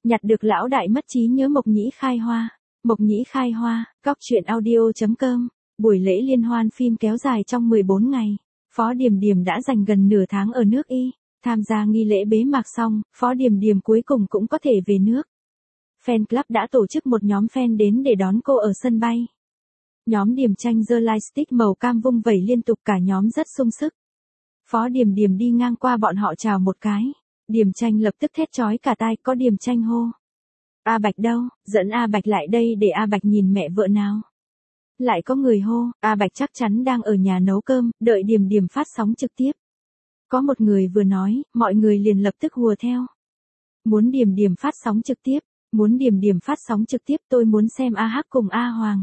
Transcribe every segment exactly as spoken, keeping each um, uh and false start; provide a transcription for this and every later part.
Nhặt được lão đại mất trí nhớ Mộc Nhĩ khai hoa. Mộc Nhĩ khai hoa, cóc truyện audio.com. Buổi lễ liên hoan phim kéo dài trong mười bốn ngày. Phó Điềm Điềm đã dành gần nửa tháng ở nước Y. Tham gia nghi lễ bế mạc xong, Phó Điềm Điềm cuối cùng cũng có thể về nước. Fan club đã tổ chức một nhóm fan đến để đón cô ở sân bay. Nhóm Điềm Tranh giơ lightstick màu cam vung vẩy liên tục, cả nhóm rất sung sức. Phó Điềm Điềm đi ngang qua bọn họ chào một cái. Điềm Tranh lập tức thét chói cả tai, có Điềm Tranh hô. A Bạch đâu, dẫn A Bạch lại đây để A Bạch nhìn mẹ vợ nào. Lại có người hô, A Bạch chắc chắn đang ở nhà nấu cơm, đợi Điềm Điềm phát sóng trực tiếp. Có một người vừa nói, mọi người liền lập tức hùa theo. Muốn Điềm Điềm phát sóng trực tiếp, muốn Điềm Điềm phát sóng trực tiếp, tôi muốn xem A Hắc cùng A Hoàng.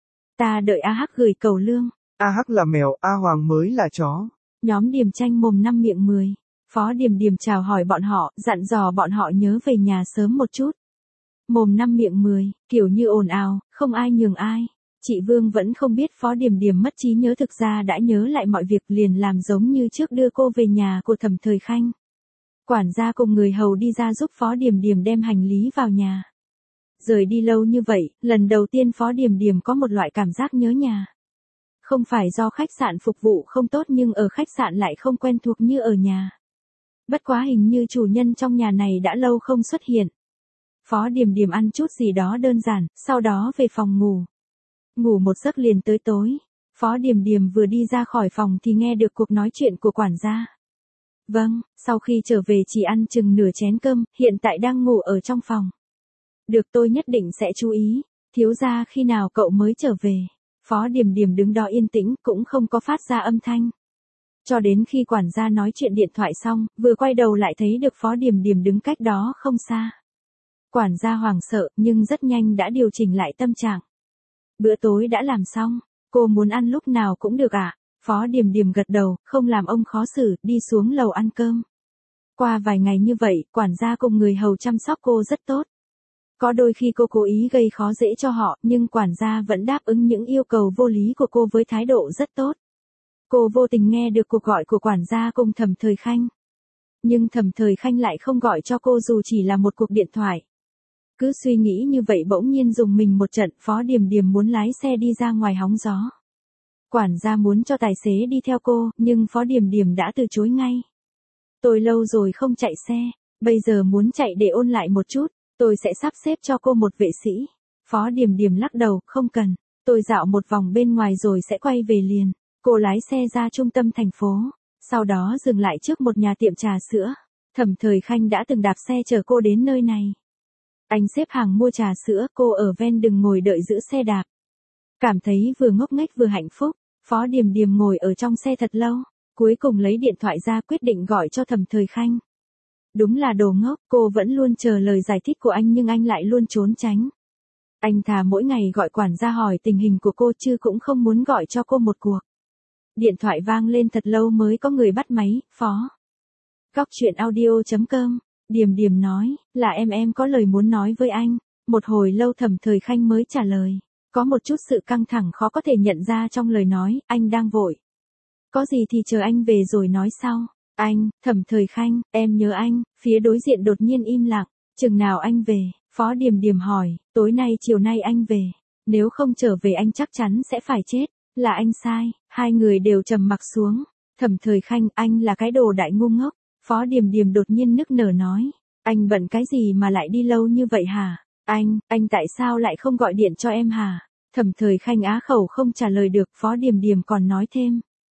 Ta đợi A Hắc gửi cầu lương. A Hắc là mèo, A Hoàng mới là chó. Nhóm Điềm Tranh mồm năm miệng mười. Phó Điềm Điềm chào hỏi bọn họ, dặn dò bọn họ nhớ về nhà sớm một chút. Mồm năm miệng mười, kiểu như ồn ào, không ai nhường ai. Chị Vương vẫn không biết Phó Điềm Điềm mất trí nhớ, thực ra đã nhớ lại mọi việc, liền làm giống như trước đưa cô về nhà của Thẩm Thời Khanh. Quản gia cùng người hầu đi ra giúp Phó Điềm Điềm đem hành lý vào nhà. Rời đi lâu như vậy, lần đầu tiên Phó Điềm Điềm có một loại cảm giác nhớ nhà. Không phải do khách sạn phục vụ không tốt, nhưng ở khách sạn lại không quen thuộc như ở nhà. Bất quá hình như chủ nhân trong nhà này đã lâu không xuất hiện. Phó Điềm Điềm ăn chút gì đó đơn giản, sau đó về phòng ngủ. Ngủ một giấc liền tới tối. Phó Điềm Điềm vừa đi ra khỏi phòng thì nghe được cuộc nói chuyện của quản gia. Vâng, sau khi trở về chỉ ăn chừng nửa chén cơm, hiện tại đang ngủ ở trong phòng. Được, tôi nhất định sẽ chú ý. Thiếu gia, khi nào cậu mới trở về? Phó Điềm Điềm đứng đó yên tĩnh, cũng không có phát ra âm thanh. Cho đến khi quản gia nói chuyện điện thoại xong, vừa quay đầu lại thấy được Phó Điềm Điềm đứng cách đó không xa. Quản gia hoảng sợ, nhưng rất nhanh đã điều chỉnh lại tâm trạng. Bữa tối đã làm xong, cô muốn ăn lúc nào cũng được ạ. À? Phó Điềm Điềm gật đầu, không làm ông khó xử, đi xuống lầu ăn cơm. Qua vài ngày như vậy, quản gia cùng người hầu chăm sóc cô rất tốt. Có đôi khi cô cố ý gây khó dễ cho họ, nhưng quản gia vẫn đáp ứng những yêu cầu vô lý của cô với thái độ rất tốt. Cô vô tình nghe được cuộc gọi của quản gia cùng Thẩm Thời Khanh. Nhưng Thẩm Thời Khanh lại không gọi cho cô dù chỉ là một cuộc điện thoại. Cứ suy nghĩ như vậy bỗng nhiên dùng mình một trận, Phó Điềm Điềm muốn lái xe đi ra ngoài hóng gió. Quản gia muốn cho tài xế đi theo cô, nhưng Phó Điềm Điềm đã từ chối ngay. Tôi lâu rồi không chạy xe, bây giờ muốn chạy để ôn lại một chút, tôi sẽ sắp xếp cho cô một vệ sĩ. Phó Điềm Điềm lắc đầu, không cần, tôi dạo một vòng bên ngoài rồi sẽ quay về liền. Cô lái xe ra trung tâm thành phố, sau đó dừng lại trước một nhà tiệm trà sữa. Thẩm Thời Khanh đã từng đạp xe chở cô đến nơi này. Anh xếp hàng mua trà sữa, cô ở ven đường ngồi đợi giữ xe đạp. Cảm thấy vừa ngốc nghếch vừa hạnh phúc, Phó Điềm Điềm ngồi ở trong xe thật lâu, cuối cùng lấy điện thoại ra quyết định gọi cho Thẩm Thời Khanh. Đúng là đồ ngốc, cô vẫn luôn chờ lời giải thích của anh nhưng anh lại luôn trốn tránh. Anh thà mỗi ngày gọi quản gia hỏi tình hình của cô chứ cũng không muốn gọi cho cô một cuộc. Điện thoại vang lên thật lâu mới có người bắt máy, Phó. Cóc truyện audio.com. Điềm Điềm nói, là em em có lời muốn nói với anh. Một hồi lâu Thẩm Thời Khanh mới trả lời. Có một chút sự căng thẳng khó có thể nhận ra trong lời nói, anh đang vội. Có gì thì chờ anh về rồi nói sau. Anh, Thẩm Thời Khanh, em nhớ anh. Phía đối diện đột nhiên im lặng. Chừng nào anh về? Phó Điềm Điềm hỏi, tối nay chiều nay anh về. Nếu không trở về anh chắc chắn sẽ phải chết. Là anh sai. Hai người đều trầm mặc xuống. Thẩm Thời Khanh, anh là cái đồ đại ngu ngốc. Phó Điềm Điềm đột nhiên nức nở nói, anh bận cái gì mà lại đi lâu như vậy hả? Anh, anh tại sao lại không gọi điện cho em hả? Thẩm Thời Khanh á khẩu không trả lời được, Phó Điềm Điềm còn nói thêm.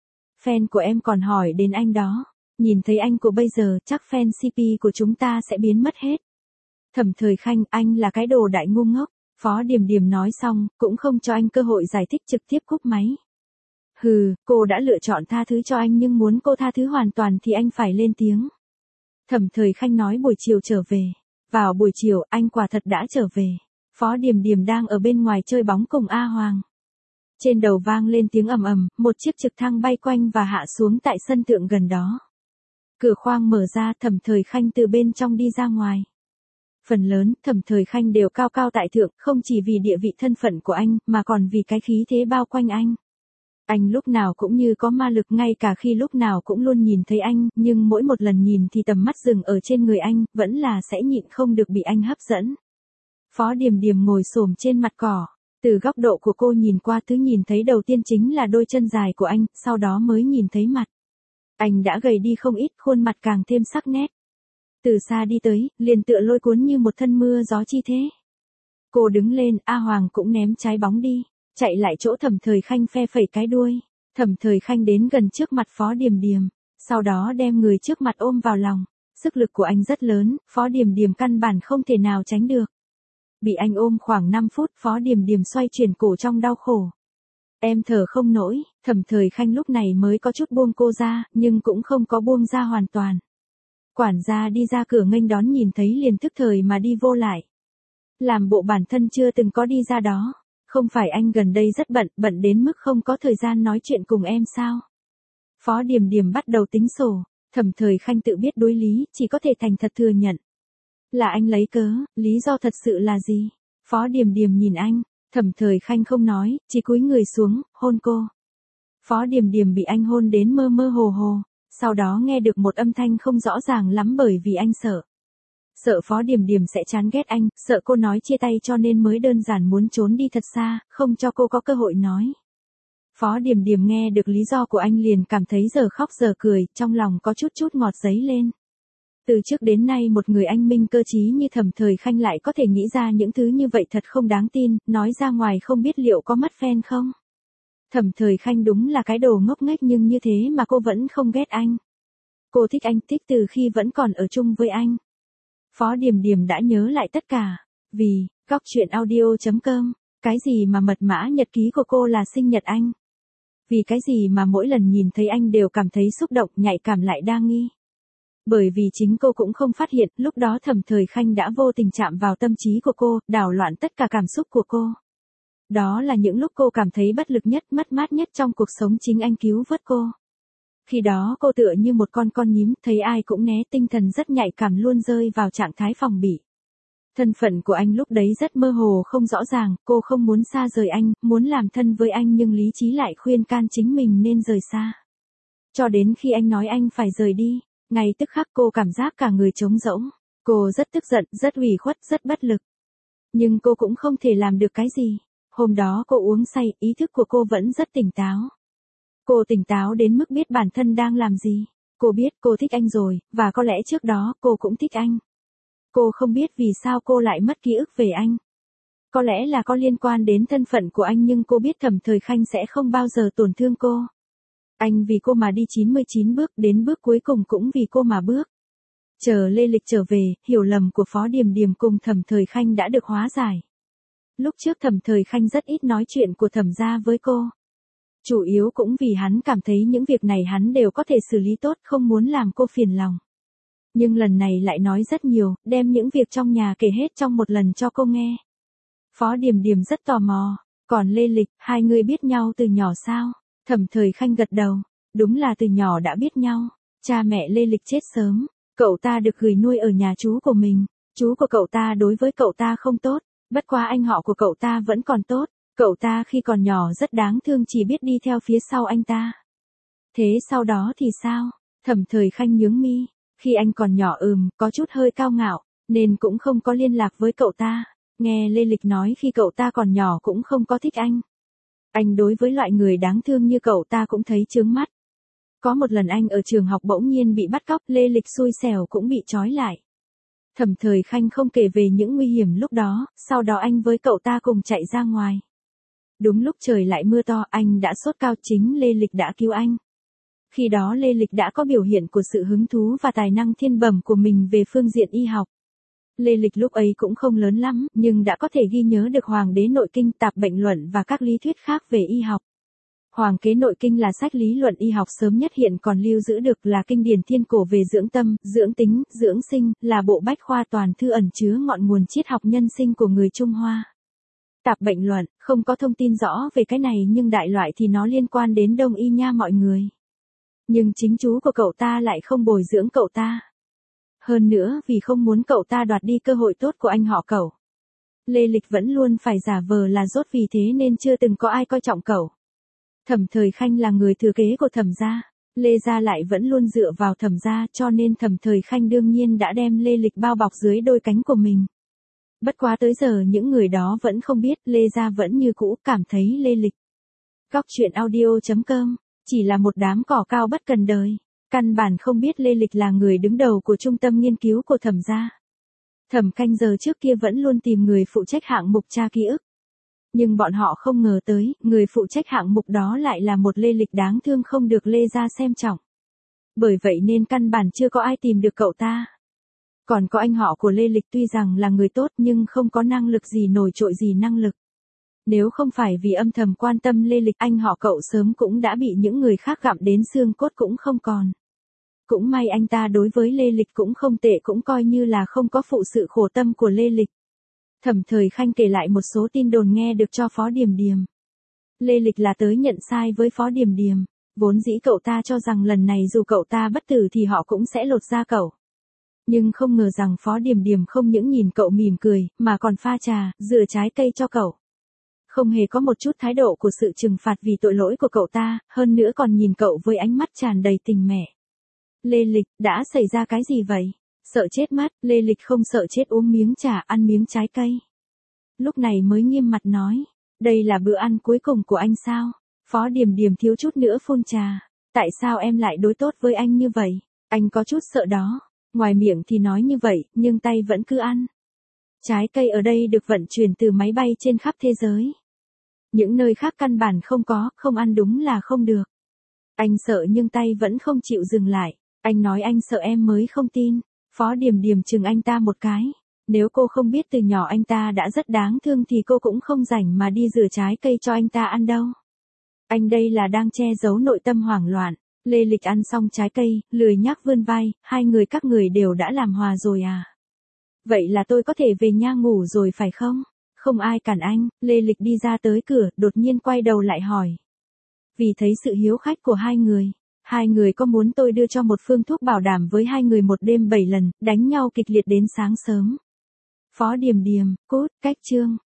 Fan của em còn hỏi đến anh đó, nhìn thấy anh của bây giờ chắc fan xê pê của chúng ta sẽ biến mất hết. Thẩm Thời Khanh, anh là cái đồ đại ngu ngốc. Phó Điềm Điềm nói xong, cũng không cho anh cơ hội giải thích, trực tiếp cúp máy. Hừ, cô đã lựa chọn tha thứ cho anh nhưng muốn cô tha thứ hoàn toàn thì anh phải lên tiếng. Thẩm Thời Khanh nói buổi chiều trở về. Vào buổi chiều, anh quả thật đã trở về. Phó Điềm Điềm đang ở bên ngoài chơi bóng cùng A Hoàng. Trên đầu vang lên tiếng ầm ầm, một chiếc trực thăng bay quanh và hạ xuống tại sân thượng gần đó. Cửa khoang mở ra, Thẩm Thời Khanh từ bên trong đi ra ngoài. Phần lớn, Thẩm Thời Khanh đều cao cao tại thượng, không chỉ vì địa vị thân phận của anh, mà còn vì cái khí thế bao quanh anh. Anh lúc nào cũng như có ma lực, ngay cả khi lúc nào cũng luôn nhìn thấy anh, nhưng mỗi một lần nhìn thì tầm mắt dừng ở trên người anh, vẫn là sẽ nhịn không được bị anh hấp dẫn. Phó Điềm Điềm ngồi xổm trên mặt cỏ. Từ góc độ của cô nhìn qua, thứ nhìn thấy đầu tiên chính là đôi chân dài của anh, sau đó mới nhìn thấy mặt. Anh đã gầy đi không ít, khuôn mặt càng thêm sắc nét. Từ xa đi tới, liền tựa lôi cuốn như một thân mưa gió chi thế. Cô đứng lên, A Hoàng cũng ném trái bóng đi, chạy lại chỗ Thẩm Thời Khanh phe phẩy cái đuôi. Thẩm Thời Khanh đến gần trước mặt Phó Điềm Điềm, sau đó đem người trước mặt ôm vào lòng. Sức lực của anh rất lớn, Phó Điềm Điềm căn bản không thể nào tránh được. Bị anh ôm khoảng năm phút, Phó Điềm Điềm xoay chuyển cổ trong đau khổ. Em thở không nổi, Thẩm Thời Khanh lúc này mới có chút buông cô ra, nhưng cũng không có buông ra hoàn toàn. Quản gia đi ra cửa nghênh đón nhìn thấy liền tức thời mà đi vô lại. Làm bộ bản thân chưa từng có đi ra đó. Không phải anh gần đây rất bận, bận đến mức không có thời gian nói chuyện cùng em sao? Phó Điềm Điềm bắt đầu tính sổ, Thẩm Thời Khanh tự biết đối lý, chỉ có thể thành thật thừa nhận. Là anh lấy cớ, lý do thật sự là gì? Phó Điềm Điềm nhìn anh, Thẩm Thời Khanh không nói, chỉ cúi người xuống, hôn cô. Phó Điềm Điềm bị anh hôn đến mơ mơ hồ hồ, sau đó nghe được một âm thanh không rõ ràng lắm bởi vì anh sợ. Sợ Phó Điềm Điềm sẽ chán ghét anh, sợ cô nói chia tay cho nên mới đơn giản muốn trốn đi thật xa, không cho cô có cơ hội nói. Phó Điềm Điềm nghe được lý do của anh liền cảm thấy giờ khóc giờ cười, trong lòng có chút chút ngọt dấy lên. Từ trước đến nay một người anh minh cơ trí như Thẩm Thời Khanh lại có thể nghĩ ra những thứ như vậy thật không đáng tin, nói ra ngoài không biết liệu có mất fan không. Thẩm Thời Khanh đúng là cái đồ ngốc nghếch, nhưng như thế mà cô vẫn không ghét anh. Cô thích anh, thích từ khi vẫn còn ở chung với anh. Phó Điềm Điềm đã nhớ lại tất cả, vì, góc truyện audio chấm com, cái gì mà mật mã nhật ký của cô là sinh nhật anh. Vì cái gì mà mỗi lần nhìn thấy anh đều cảm thấy xúc động, nhạy cảm lại đa nghi. Bởi vì chính cô cũng không phát hiện, lúc đó Thẩm Thời Khanh đã vô tình chạm vào tâm trí của cô, đảo loạn tất cả cảm xúc của cô. Đó là những lúc cô cảm thấy bất lực nhất, mất mát nhất trong cuộc sống, chính anh cứu vớt cô. Khi đó cô tựa như một con con nhím, thấy ai cũng né, tinh thần rất nhạy cảm, luôn rơi vào trạng thái phòng bị. Thân phận của anh lúc đấy rất mơ hồ không rõ ràng, cô không muốn xa rời anh, muốn làm thân với anh nhưng lý trí lại khuyên can chính mình nên rời xa. Cho đến khi anh nói anh phải rời đi, ngay tức khắc cô cảm giác cả người trống rỗng. Cô rất tức giận, rất ủy khuất, rất bất lực. Nhưng cô cũng không thể làm được cái gì. Hôm đó cô uống say, ý thức của cô vẫn rất tỉnh táo. Cô tỉnh táo đến mức biết bản thân đang làm gì. Cô biết cô thích anh rồi, và có lẽ trước đó cô cũng thích anh. Cô không biết vì sao cô lại mất ký ức về anh. Có lẽ là có liên quan đến thân phận của anh, nhưng cô biết Thẩm Thời Khanh sẽ không bao giờ tổn thương cô. Anh vì cô mà đi chín mươi chín bước, đến bước cuối cùng cũng vì cô mà bước. Chờ Lê Lịch trở về, hiểu lầm của Phó Điềm Điềm cùng Thẩm Thời Khanh đã được hóa giải. Lúc trước Thẩm Thời Khanh rất ít nói chuyện của Thẩm gia với cô. Chủ yếu cũng vì hắn cảm thấy những việc này hắn đều có thể xử lý tốt, không muốn làm cô phiền lòng. Nhưng lần này lại nói rất nhiều, đem những việc trong nhà kể hết trong một lần cho cô nghe. Phó Điềm Điềm rất tò mò, còn Lê Lịch, hai người biết nhau từ nhỏ sao? Thẩm Thời Khanh gật đầu, đúng là từ nhỏ đã biết nhau. Cha mẹ Lê Lịch chết sớm, cậu ta được gửi nuôi ở nhà chú của mình. Chú của cậu ta đối với cậu ta không tốt, bất quá anh họ của cậu ta vẫn còn tốt. Cậu ta khi còn nhỏ rất đáng thương, chỉ biết đi theo phía sau anh ta. Thế sau đó thì sao? Thẩm Thời Khanh nhướng mi, khi anh còn nhỏ ừm, có chút hơi cao ngạo, nên cũng không có liên lạc với cậu ta. Nghe Lê Lịch nói khi cậu ta còn nhỏ cũng không có thích anh. Anh đối với loại người đáng thương như cậu ta cũng thấy chướng mắt. Có một lần anh ở trường học bỗng nhiên bị bắt cóc, Lê Lịch xui xẻo cũng bị trói lại. Thẩm Thời Khanh không kể về những nguy hiểm lúc đó, sau đó anh với cậu ta cùng chạy ra ngoài. Đúng lúc trời lại mưa to, anh đã sốt cao, chính Lê Lịch đã cứu anh. Khi đó Lê Lịch đã có biểu hiện của sự hứng thú và tài năng thiên bẩm của mình về phương diện y học. Lê Lịch lúc ấy cũng không lớn lắm, nhưng đã có thể ghi nhớ được Hoàng đế nội kinh, tạp bệnh luận và các lý thuyết khác về y học. Hoàng kế nội kinh là sách lý luận y học sớm nhất hiện còn lưu giữ được, là kinh điển thiên cổ về dưỡng tâm, dưỡng tính, dưỡng sinh, là bộ bách khoa toàn thư ẩn chứa ngọn nguồn triết học nhân sinh của người Trung Hoa. Tạp bệnh luận, không có thông tin rõ về cái này, nhưng đại loại thì nó liên quan đến đông y nha mọi người. Nhưng chính chú của cậu ta lại không bồi dưỡng cậu ta. Hơn nữa vì không muốn cậu ta đoạt đi cơ hội tốt của anh họ cậu. Lê Lịch vẫn luôn phải giả vờ là dốt, vì thế nên chưa từng có ai coi trọng cậu. Thẩm Thời Khanh là người thừa kế của Thẩm gia, Lê gia lại vẫn luôn dựa vào Thẩm gia, cho nên Thẩm Thời Khanh đương nhiên đã đem Lê Lịch bao bọc dưới đôi cánh của mình. Bất quá tới giờ những người đó vẫn không biết, Lê gia vẫn như cũ cảm thấy Lê Lịch. Góc truyện audio chấm com chỉ là một đám cỏ cao bất cần đời, căn bản không biết Lê Lịch là người đứng đầu của trung tâm nghiên cứu của Thẩm gia. Thẩm Canh giờ trước kia vẫn luôn tìm người phụ trách hạng mục tra ký ức. Nhưng bọn họ không ngờ tới, người phụ trách hạng mục đó lại là một Lê Lịch đáng thương không được Lê gia xem trọng. Bởi vậy nên căn bản chưa có ai tìm được cậu ta. Còn có anh họ của Lê Lịch tuy rằng là người tốt nhưng không có năng lực gì nổi trội gì năng lực. Nếu không phải vì âm thầm quan tâm Lê Lịch, anh họ cậu sớm cũng đã bị những người khác gặm đến xương cốt cũng không còn. Cũng may anh ta đối với Lê Lịch cũng không tệ, cũng coi như là không có phụ sự khổ tâm của Lê Lịch. Thẩm Thời Khanh kể lại một số tin đồn nghe được cho Phó Điềm Điềm. Lê Lịch là tới nhận sai với Phó Điềm Điềm, vốn dĩ cậu ta cho rằng lần này dù cậu ta bất tử thì họ cũng sẽ lột da cậu. Nhưng không ngờ rằng Phó Điềm Điềm không những nhìn cậu mỉm cười, mà còn pha trà, rửa trái cây cho cậu. Không hề có một chút thái độ của sự trừng phạt vì tội lỗi của cậu ta, hơn nữa còn nhìn cậu với ánh mắt tràn đầy tình mẹ. Lê Lịch, đã xảy ra cái gì vậy? Sợ chết mất, Lê Lịch không sợ chết uống miếng trà, ăn miếng trái cây. Lúc này mới nghiêm mặt nói, đây là bữa ăn cuối cùng của anh sao? Phó Điềm Điềm thiếu chút nữa phun trà, tại sao em lại đối tốt với anh như vậy? Anh có chút sợ đó, ngoài miệng thì nói như vậy, nhưng tay vẫn cứ ăn. Trái cây ở đây được vận chuyển từ máy bay trên khắp thế giới. Những nơi khác căn bản không có, không ăn đúng là không được. Anh sợ nhưng tay vẫn không chịu dừng lại. Anh nói anh sợ em mới không tin. Phó Điềm Điềm chừng anh ta một cái. Nếu cô không biết từ nhỏ anh ta đã rất đáng thương thì cô cũng không rảnh mà đi rửa trái cây cho anh ta ăn đâu. Anh đây là đang che giấu nội tâm hoảng loạn. Lê Lịch ăn xong trái cây, lười nhác vươn vai, hai người các người đều đã làm hòa rồi à? Vậy là tôi có thể về nhà ngủ rồi phải không? Không ai cản anh, Lê Lịch đi ra tới cửa, đột nhiên quay đầu lại hỏi. Vì thấy sự hiếu khách của hai người, hai người có muốn tôi đưa cho một phương thuốc bảo đảm với hai người một đêm bảy lần, đánh nhau kịch liệt đến sáng sớm. Phó Điềm Điềm, cút, cách chương.